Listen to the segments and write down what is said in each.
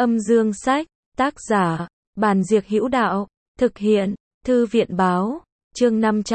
Âm dương sách, tác giả, Bàn Diệc Hữu Đạo, thực hiện, Thư viện báo, chương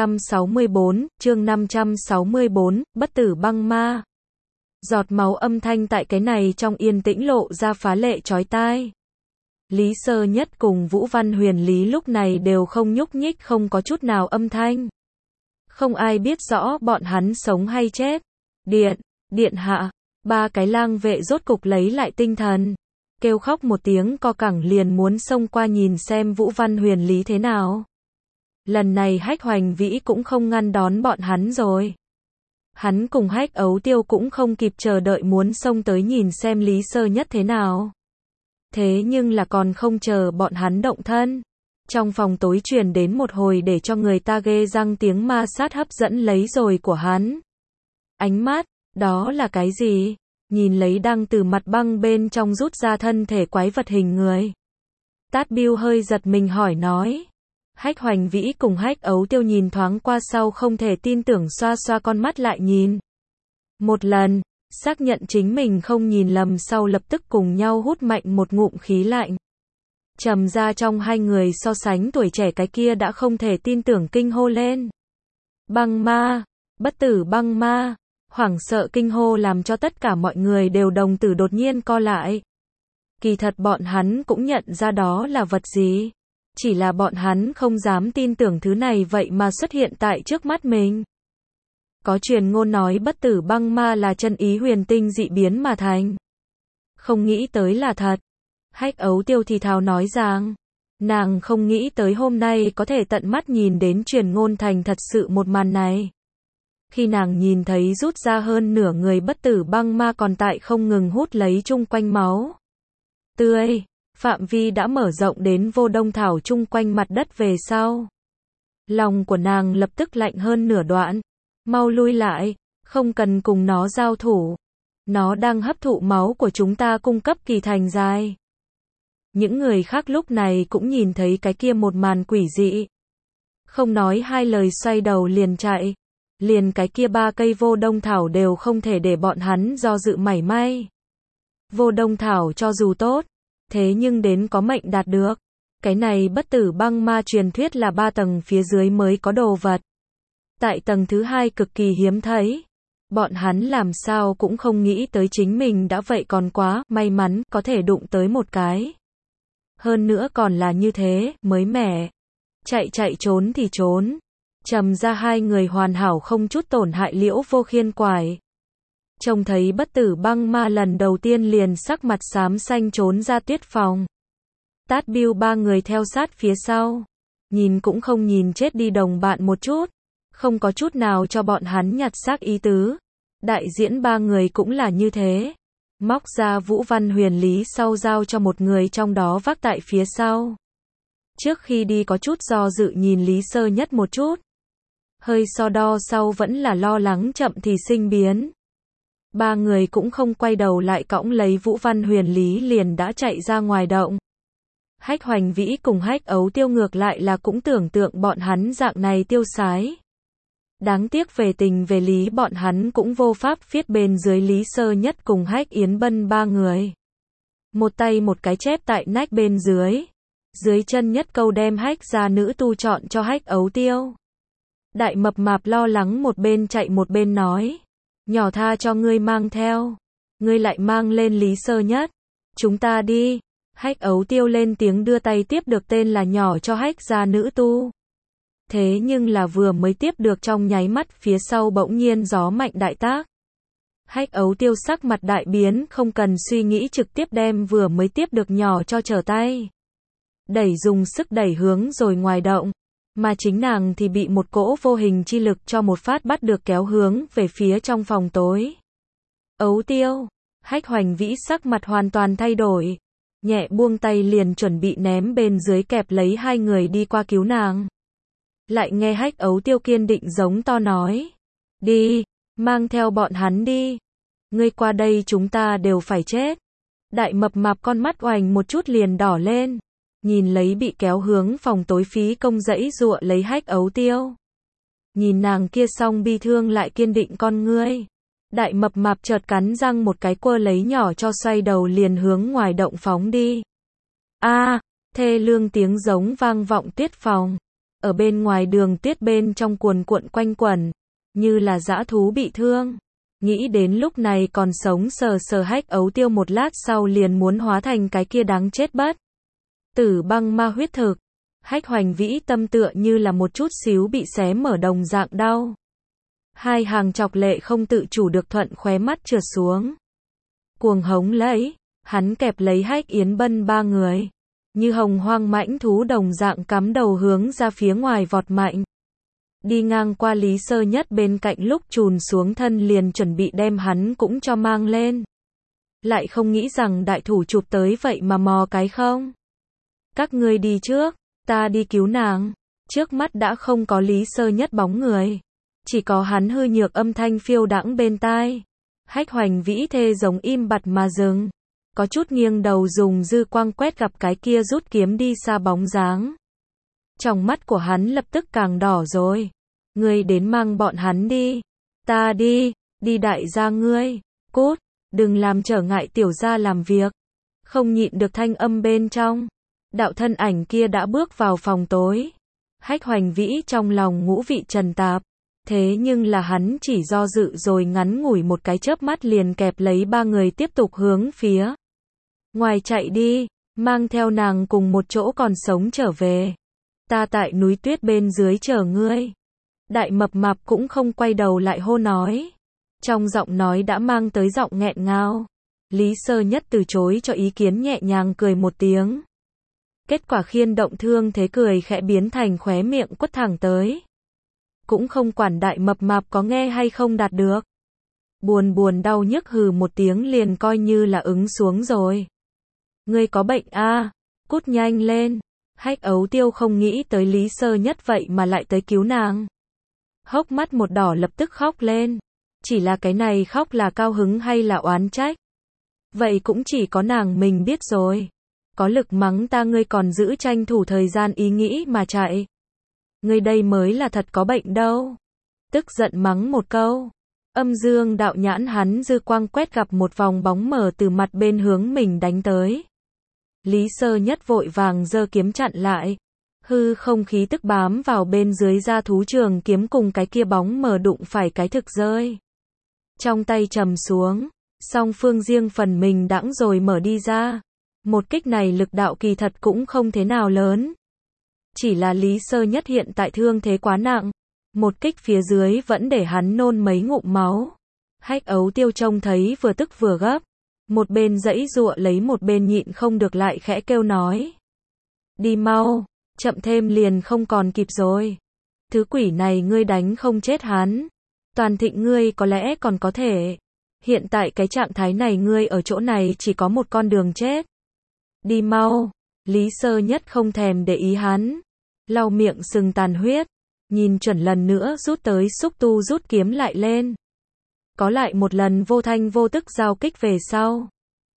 564, Bất tử băng ma. Giọt máu âm thanh tại cái này trong yên tĩnh lộ ra phá lệ chói tai. Lý Sơ Nhất cùng Vũ Văn Huyền Lý lúc này đều không nhúc nhích, không có chút nào âm thanh. Không ai biết rõ bọn hắn sống hay chết. Điện hạ, ba cái lang vệ rốt cục lấy lại tinh thần. Kêu khóc một tiếng co cẳng liền muốn xông qua nhìn xem Vũ Văn Huyền Lý thế nào. Lần này Hách Hoành Vĩ cũng không ngăn đón bọn hắn rồi. Hắn cùng Hách Ấu Tiêu cũng không kịp chờ đợi muốn xông tới nhìn xem Lý Sơ Nhất thế nào. Thế nhưng là còn không chờ bọn hắn động thân. Trong phòng tối truyền đến một hồi để cho người ta ghê răng tiếng ma sát hấp dẫn lấy rồi của hắn. Ánh mắt, đó là cái gì? Nhìn lấy đang từ mặt băng bên trong rút ra thân thể quái vật hình người. Tát Biêu hơi giật mình hỏi nói. Hách Hoành Vĩ cùng Hách Ấu Tiêu nhìn thoáng qua sau không thể tin tưởng xoa xoa con mắt lại nhìn. Một lần, xác nhận chính mình không nhìn lầm sau lập tức cùng nhau hút mạnh một ngụm khí lạnh. Trầm ra trong hai người so sánh tuổi trẻ cái kia đã không thể tin tưởng kinh hô lên. Băng ma, bất tử băng ma, hoảng sợ kinh hô làm cho tất cả mọi người đều đồng tử đột nhiên co lại. Kỳ thật bọn hắn cũng nhận ra đó là vật gì. Chỉ là bọn hắn không dám tin tưởng thứ này vậy mà xuất hiện tại trước mắt mình. Có truyền ngôn nói bất tử băng ma là chân ý huyền tinh dị biến mà thành. Không nghĩ tới là thật. Hách Ấu Tiêu thì thào nói rằng, nàng không nghĩ tới hôm nay có thể tận mắt nhìn đến truyền ngôn thành thật sự một màn này. Khi nàng nhìn thấy rút ra hơn nửa người bất tử băng ma còn tại không ngừng hút lấy chung quanh máu tươi, phạm vi đã mở rộng đến vô đông thảo chung quanh mặt đất về sau. Lòng của nàng lập tức lạnh hơn nửa đoạn. Mau lui lại, không cần cùng nó giao thủ. Nó đang hấp thụ máu của chúng ta cung cấp kỳ thành dài. Những người khác lúc này cũng nhìn thấy cái kia một màn quỷ dị. Không nói hai lời xoay đầu liền chạy. Liền cái kia ba cây vô đông thảo đều không thể để bọn hắn do dự mảy may. Vô đông thảo cho dù tốt, thế nhưng đến có mệnh đạt được. Cái này bất tử băng ma truyền thuyết là 3 tầng phía dưới mới có đồ vật. Tại tầng thứ 2 cực kỳ hiếm thấy. Bọn hắn làm sao cũng không nghĩ tới chính mình đã vậy còn quá may mắn có thể đụng tới một cái. Hơn nữa còn là như thế, mới mẻ. Chạy trốn thì trốn. Trầm ra hai người hoàn hảo không chút tổn hại Liễu Vô Khiên quải. Trông thấy bất tử băng ma lần đầu tiên liền sắc mặt xám xanh trốn ra tuyết phòng. Tát Biêu ba người theo sát phía sau. Nhìn cũng không nhìn chết đi đồng bạn một chút. Không có chút nào cho bọn hắn nhặt xác ý tứ. Đại diễn ba người cũng là như thế. Móc ra Vũ Văn Huyền Lý sau giao cho một người trong đó vác tại phía sau. Trước khi đi có chút do dự nhìn Lý Sơ Nhất một chút. Hơi so đo sau vẫn là lo lắng chậm thì sinh biến. Ba người cũng không quay đầu lại cõng lấy Vũ Văn Huyền Lý liền đã chạy ra ngoài động. Hách Hoành Vĩ cùng Hách Ấu Tiêu ngược lại là cũng tưởng tượng bọn hắn dạng này tiêu sái. Đáng tiếc về tình về lý bọn hắn cũng vô pháp viết bên dưới Lý Sơ Nhất cùng Hách Yến Bân ba người. Một tay một cái chép tại nách bên dưới. Dưới chân nhất câu đem Hách gia nữ tu chọn cho Hách Ấu Tiêu. Đại mập mạp lo lắng một bên chạy một bên nói. Nhỏ tha cho ngươi mang theo. Ngươi lại mang lên Lý Sơ Nhất. Chúng ta đi. Hách Ấu Tiêu lên tiếng đưa tay tiếp được tên là nhỏ cho Hách gia nữ tu. Thế nhưng là vừa mới tiếp được trong nháy mắt phía sau bỗng nhiên gió mạnh đại tác. Hách Ấu Tiêu sắc mặt đại biến không cần suy nghĩ trực tiếp đem vừa mới tiếp được nhỏ cho trở tay. Đẩy dùng sức đẩy hướng rồi ngoài động. Mà chính nàng thì bị một cỗ vô hình chi lực cho một phát bắt được kéo hướng về phía trong phòng tối. Ấu Tiêu, Hách Hoành Vĩ sắc mặt hoàn toàn thay đổi. Nhẹ buông tay liền chuẩn bị ném bên dưới kẹp lấy hai người đi qua cứu nàng. Lại nghe Hách Ấu Tiêu kiên định giống to nói. Đi, mang theo bọn hắn đi. Ngươi qua đây chúng ta đều phải chết. Đại mập mạp con mắt oành một chút liền đỏ lên. Nhìn lấy bị kéo hướng phòng tối phí công dãy dụa lấy Hách Ấu Tiêu. Nhìn nàng kia xong bi thương lại kiên định con ngươi. Đại mập mạp chợt cắn răng một cái quơ lấy nhỏ cho xoay đầu liền hướng ngoài động phóng đi. A, thê lương tiếng giống vang vọng tuyết phòng. Ở bên ngoài đường tuyết bên trong cuồn cuộn quanh quẩn, như là dã thú bị thương. Nghĩ đến lúc này còn sống sờ sờ Hách Ấu Tiêu một lát sau liền muốn hóa thành cái kia đáng chết bất tử băng ma huyết thực. Hách Hoành Vĩ tâm tựa như là một chút xíu bị xé mở đồng dạng đau. Hai hàng chọc lệ không tự chủ được thuận khóe mắt trượt xuống. Cuồng hống lấy, hắn kẹp lấy Hách Yến Bân ba người, như hồng hoang mãnh thú đồng dạng cắm đầu hướng ra phía ngoài vọt mạnh. Đi ngang qua Lý Sơ Nhất bên cạnh lúc chùn xuống thân liền chuẩn bị đem hắn cũng cho mang lên. Lại không nghĩ rằng đại thủ chụp tới vậy mà mò cái không. Các ngươi đi trước, ta đi cứu nàng. Trước mắt đã không có Lý Sơ Nhất bóng người. Chỉ có hắn hư nhược âm thanh phiêu đãng bên tai. Hách Hoành Vĩ thê giống im bặt mà dừng. Có chút nghiêng đầu dùng dư quang quét gặp cái kia rút kiếm đi xa bóng dáng. Trong mắt của hắn lập tức càng đỏ rồi. Ngươi đến mang bọn hắn đi. Ta đi, đi đại gia ngươi. Cút, đừng làm trở ngại tiểu gia làm việc. Không nhịn được thanh âm bên trong. Đạo thân ảnh kia đã bước vào phòng tối. Hách Hoành Vĩ trong lòng ngũ vị trần tạp. Thế nhưng là hắn chỉ do dự rồi ngắn ngủi một cái chớp mắt liền kẹp lấy ba người tiếp tục hướng phía ngoài chạy đi, mang theo nàng cùng một chỗ còn sống trở về. Ta tại núi tuyết bên dưới chờ ngươi. Đại mập mạp cũng không quay đầu lại hô nói. Trong giọng nói đã mang tới giọng nghẹn ngào. Lý Sơ Nhất từ chối cho ý kiến nhẹ nhàng cười một tiếng. Kết quả khiên động thương thế cười khẽ biến thành khóe miệng quất thẳng tới. Cũng không quản đại mập mạp có nghe hay không đạt được. Buồn đau nhức hừ một tiếng liền coi như là ứng xuống rồi. Ngươi có bệnh a? Cút nhanh lên. Hách Ấu Tiêu không nghĩ tới Lý Sơ Nhất vậy mà lại tới cứu nàng. Hốc mắt một đỏ lập tức khóc lên. Chỉ là cái này khóc là cao hứng hay là oán trách? Vậy cũng chỉ có nàng mình biết rồi. Có lực mắng ta ngươi còn giữ tranh thủ thời gian ý nghĩ mà chạy. Ngươi đây mới là thật có bệnh đâu. Tức giận mắng một câu. Âm dương đạo nhãn hắn dư quang quét gặp một vòng bóng mờ từ mặt bên hướng mình đánh tới. Lý Sơ Nhất vội vàng giơ kiếm chặn lại. Hư không khí tức bám vào bên dưới da thú trường kiếm cùng cái kia bóng mờ đụng phải cái thực rơi. Trong tay trầm xuống, song phương riêng phần mình đãng rồi mở đi ra. Một kích này lực đạo kỳ thật cũng không thế nào lớn. Chỉ là Lý Sơ Nhất hiện tại thương thế quá nặng. Một kích phía dưới vẫn để hắn nôn mấy ngụm máu. Hách Ấu Tiêu trông thấy vừa tức vừa gấp. Một bên giãy giụa lấy một bên nhịn không được lại khẽ kêu nói. Đi mau, chậm thêm liền không còn kịp rồi. Thứ quỷ này ngươi đánh không chết hắn. Toàn Thịnh ngươi có lẽ còn có thể. Hiện tại cái trạng thái này ngươi ở chỗ này chỉ có một con đường chết. Đi mau. Lý Sơ Nhất không thèm để ý hắn. Lau miệng sừng tàn huyết. Nhìn chuẩn lần nữa rút tới xúc tu rút kiếm lại lên. Có lại một lần vô thanh vô tức giao kích về sau.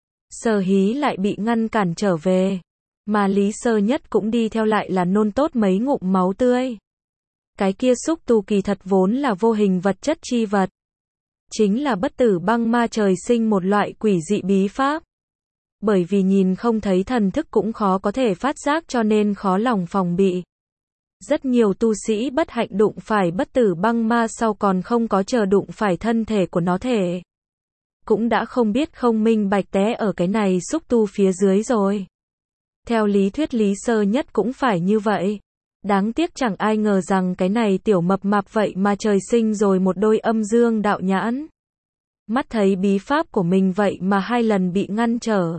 Sở Hí lại bị ngăn cản trở về. Mà Lý Sơ Nhất cũng đi theo lại là nôn tốt mấy ngụm máu tươi. Cái kia xúc tu kỳ thật vốn là vô hình vật chất chi vật. Chính là bất tử băng ma trời sinh một loại quỷ dị bí pháp. Bởi vì nhìn không thấy thần thức cũng khó có thể phát giác cho nên khó lòng phòng bị. Rất nhiều tu sĩ bất hạnh đụng phải bất tử băng ma sau còn không có chờ đụng phải thân thể của nó thể. Cũng đã không biết không minh bạch té ở cái này xúc tu phía dưới rồi. Theo lý thuyết Lý Sơ Nhất cũng phải như vậy. Đáng tiếc chẳng ai ngờ rằng cái này tiểu mập mạp vậy mà trời sinh rồi một đôi âm dương đạo nhãn. Mắt thấy bí pháp của mình vậy mà 2 lần bị ngăn trở.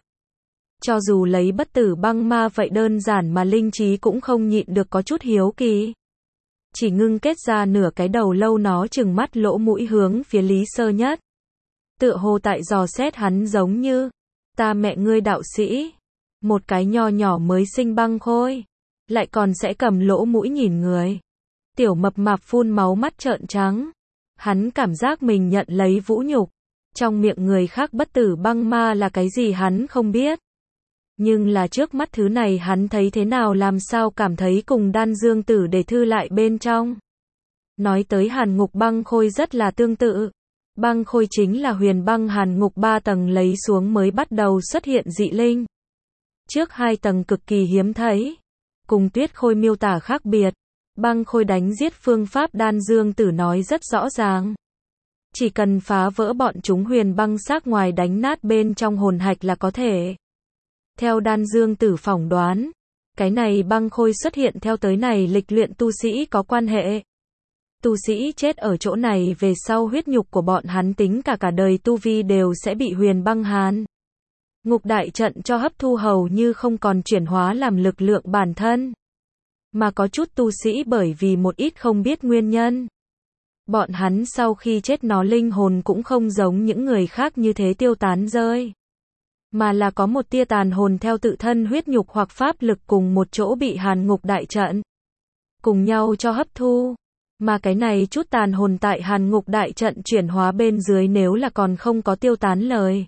Cho dù lấy bất tử băng ma vậy đơn giản mà linh trí cũng không nhịn được có chút hiếu kỳ. Chỉ ngưng kết ra nửa cái đầu lâu nó trừng mắt lỗ mũi hướng phía Lý Sơ Nhất. Tựa hồ tại dò xét hắn giống như, ta mẹ ngươi đạo sĩ, một cái nho nhỏ mới sinh băng khôi, lại còn sẽ cầm lỗ mũi nhìn người. Tiểu mập mạp phun máu mắt trợn trắng. Hắn cảm giác mình nhận lấy vũ nhục. Trong miệng người khác bất tử băng ma là cái gì hắn không biết. Nhưng là trước mắt thứ này hắn thấy thế nào làm sao cảm thấy cùng đan dương tử để thư lại bên trong. Nói tới Hàn Ngục băng khôi rất là tương tự. Băng khôi chính là huyền băng hàn ngục 3 tầng lấy xuống mới bắt đầu xuất hiện dị linh. Trước 2 tầng cực kỳ hiếm thấy. Cùng tuyết khôi miêu tả khác biệt. Băng khôi đánh giết phương pháp Đan Dương Tử nói rất rõ ràng. Chỉ cần phá vỡ bọn chúng huyền băng xác ngoài đánh nát bên trong hồn hạch là có thể. Theo Đan Dương Tử phỏng đoán, cái này băng khôi xuất hiện theo tới này lịch luyện tu sĩ có quan hệ. Tu sĩ chết ở chỗ này về sau huyết nhục của bọn hắn tính cả đời tu vi đều sẽ bị huyền băng hàn ngục đại trận cho hấp thu hầu như không còn chuyển hóa làm lực lượng bản thân. Mà có chút tu sĩ bởi vì một ít không biết nguyên nhân. Bọn hắn sau khi chết nó linh hồn cũng không giống những người khác như thế tiêu tán rơi. Mà là có một tia tàn hồn theo tự thân huyết nhục hoặc pháp lực cùng một chỗ bị hàn ngục đại trận. Cùng nhau cho hấp thu. Mà cái này chút tàn hồn tại hàn ngục đại trận chuyển hóa bên dưới nếu là còn không có tiêu tán lời.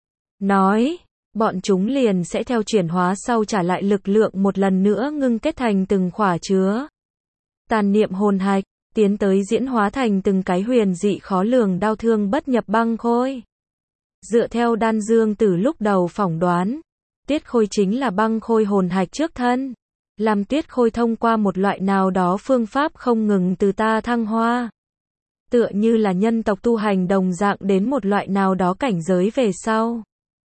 Nói, bọn chúng liền sẽ theo chuyển hóa sau trả lại lực lượng một lần nữa ngưng kết thành từng khỏa chứa. Tàn niệm hồn hạch, tiến tới diễn hóa thành từng cái huyền dị khó lường đau thương bất nhập băng khôi. Dựa theo Đan Dương Tử lúc đầu phỏng đoán, tuyết khôi chính là băng khôi hồn hạch trước thân. Làm tuyết khôi thông qua một loại nào đó phương pháp không ngừng từ ta thăng hoa. Tựa như là nhân tộc tu hành đồng dạng đến một loại nào đó cảnh giới về sau.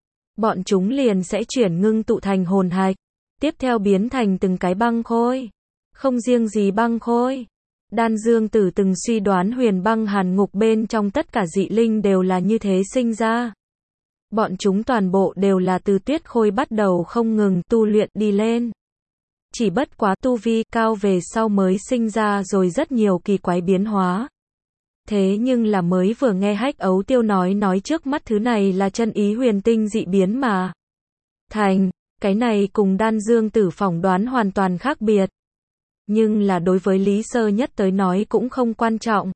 Bọn chúng liền sẽ chuyển ngưng tụ thành hồn hạch. Tiếp theo biến thành từng cái băng khôi. Không riêng gì băng khôi. Đan Dương Tử từng suy đoán huyền băng hàn ngục bên trong tất cả dị linh đều là như thế sinh ra. Bọn chúng toàn bộ đều là từ tuyết khôi bắt đầu không ngừng tu luyện đi lên. Chỉ bất quá tu vi cao về sau mới sinh ra rồi rất nhiều kỳ quái biến hóa. Thế nhưng là mới vừa nghe Hách Ấu Tiêu nói trước mắt thứ này là chân ý huyền tinh dị biến mà. Thành, cái này cùng Đan Dương Tử phỏng đoán hoàn toàn khác biệt. Nhưng là đối với Lý Sơ Nhất tới nói cũng không quan trọng.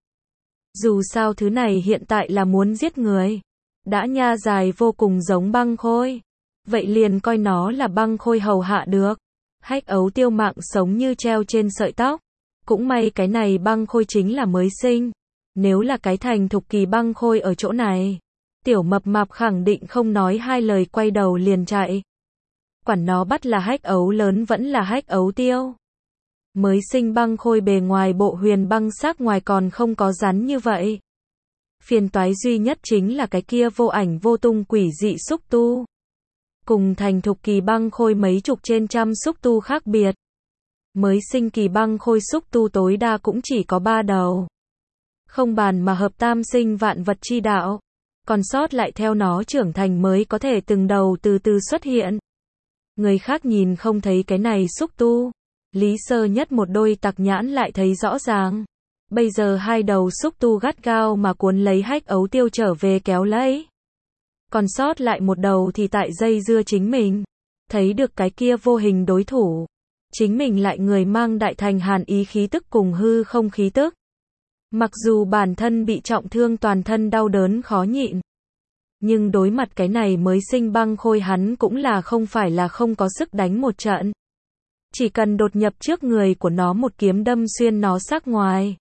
Dù sao thứ này hiện tại là muốn giết người. Đã nha dài vô cùng giống băng khôi. Vậy liền coi nó là băng khôi hầu hạ được. Hách Ấu Tiêu mạng sống như treo trên sợi tóc. Cũng may cái này băng khôi chính là mới sinh. Nếu là cái thành thục kỳ băng khôi ở chỗ này, tiểu mập mạp khẳng định không nói hai lời quay đầu liền chạy. Quản nó bắt là Hách Ấu lớn vẫn là Hách Ấu Tiêu. Mới sinh băng khôi bề ngoài bộ huyền băng xác ngoài còn không có rắn như vậy. Phiền toái duy nhất chính là cái kia vô ảnh vô tung quỷ dị xúc tu. Cùng thành thục kỳ băng khôi mấy chục trên trăm xúc tu khác biệt. Mới sinh kỳ băng khôi xúc tu tối đa cũng chỉ có 3 đầu. Không bàn mà hợp tam sinh vạn vật chi đạo. Còn sót lại theo nó trưởng thành mới có thể từng đầu từ từ xuất hiện. Người khác nhìn không thấy cái này xúc tu. Lý Sơ Nhất một đôi tặc nhãn lại thấy rõ ràng. Bây giờ 2 đầu xúc tu gắt gao mà cuốn lấy Hách Ấu Tiêu trở về kéo lấy. Còn sót lại một đầu thì tại dây dưa chính mình. Thấy được cái kia vô hình đối thủ. Chính mình lại người mang đại thành hàn ý khí tức cùng hư không khí tức. Mặc dù bản thân bị trọng thương toàn thân đau đớn khó nhịn. Nhưng đối mặt cái này mới sinh băng khôi hắn cũng là không phải là không có sức đánh một trận. Chỉ cần đột nhập trước người của nó một kiếm đâm xuyên nó xác ngoài.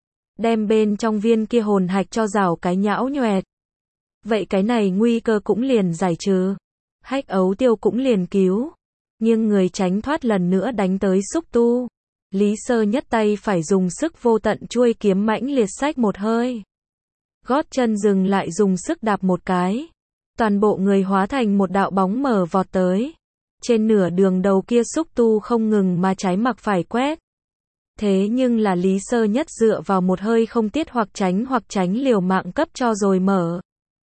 Đem bên trong viên kia hồn hạch cho rào cái nhão nhoẹt. Vậy cái này nguy cơ cũng liền giải trừ. Hách Ấu Tiêu cũng liền cứu. Nhưng người tránh thoát lần nữa đánh tới xúc tu. Lý Sơ Nhất tay phải dùng sức vô tận chuôi kiếm mãnh liệt xách một hơi. Gót chân dừng lại dùng sức đạp một cái. Toàn bộ người hóa thành một đạo bóng mờ vọt tới. Trên nửa đường đầu kia xúc tu không ngừng mà trái mặc phải quét. Thế nhưng là Lý Sơ Nhất dựa vào một hơi không tiết hoặc tránh liều mạng cấp cho rồi mở.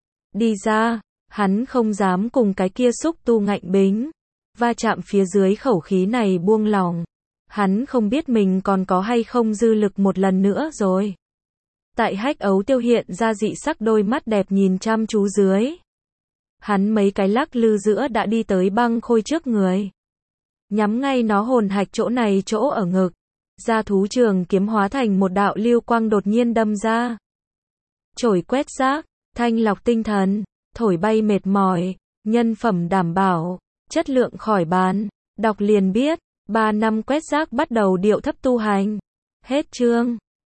Đi ra, hắn không dám cùng cái kia xúc tu ngạnh bính. Va chạm phía dưới khẩu khí này buông lỏng. Hắn không biết mình còn có hay không dư lực một lần nữa rồi. Tại Hách Ấu Tiêu hiện ra dị sắc đôi mắt đẹp nhìn chăm chú dưới. Hắn mấy cái lắc lư giữa đã đi tới băng khôi trước người. Nhắm ngay nó hồn hạch chỗ này chỗ ở ngực. Ra thú trường kiếm hóa thành một đạo lưu quang đột nhiên đâm ra. Chổi quét rác, thanh lọc tinh thần, thổi bay mệt mỏi, nhân phẩm đảm bảo, chất lượng khỏi bàn, đọc liền biết, 3 năm quét rác bắt đầu điệu thấp tu hành. Hết chương.